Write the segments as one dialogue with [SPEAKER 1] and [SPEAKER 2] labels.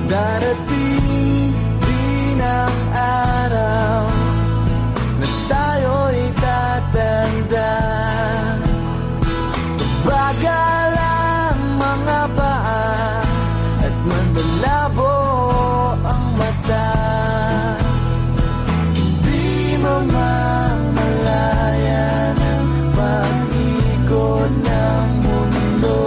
[SPEAKER 1] Darating din ang araw na tayo'y tatanda. Bagal ang mga paa at manlalabo ang mata. Di mamamalayan ang pag-ikot ng mundo.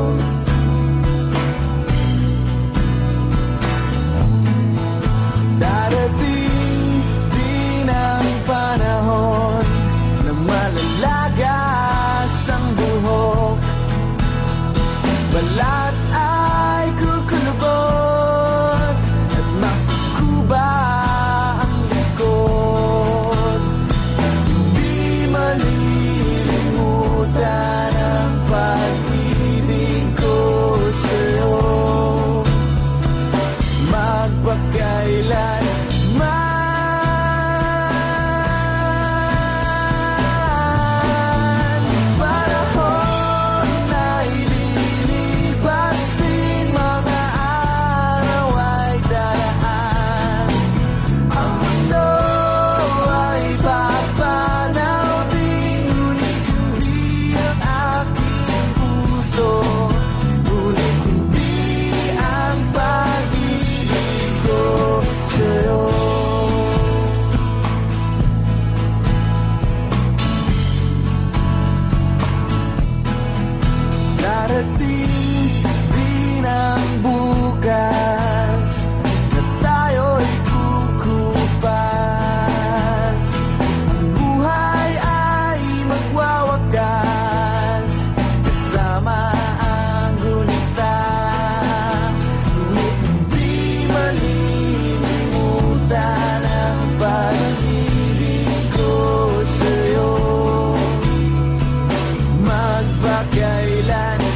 [SPEAKER 1] Darating din ang panahon na malalagas ang buhok. Balat ay kukulubot at makukuba ang likod. Hindi malilimutan ang pag-ibig ko sa'yo. Magpakailan darating din ang bukas na tayo'y kukupas. Ang buhay ay magwawakas kasama ang gunita. Ngunit hindi malilimutan ang pag-ibig ko sa'yo. Magpakailan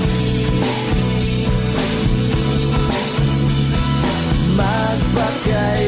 [SPEAKER 1] magpakailan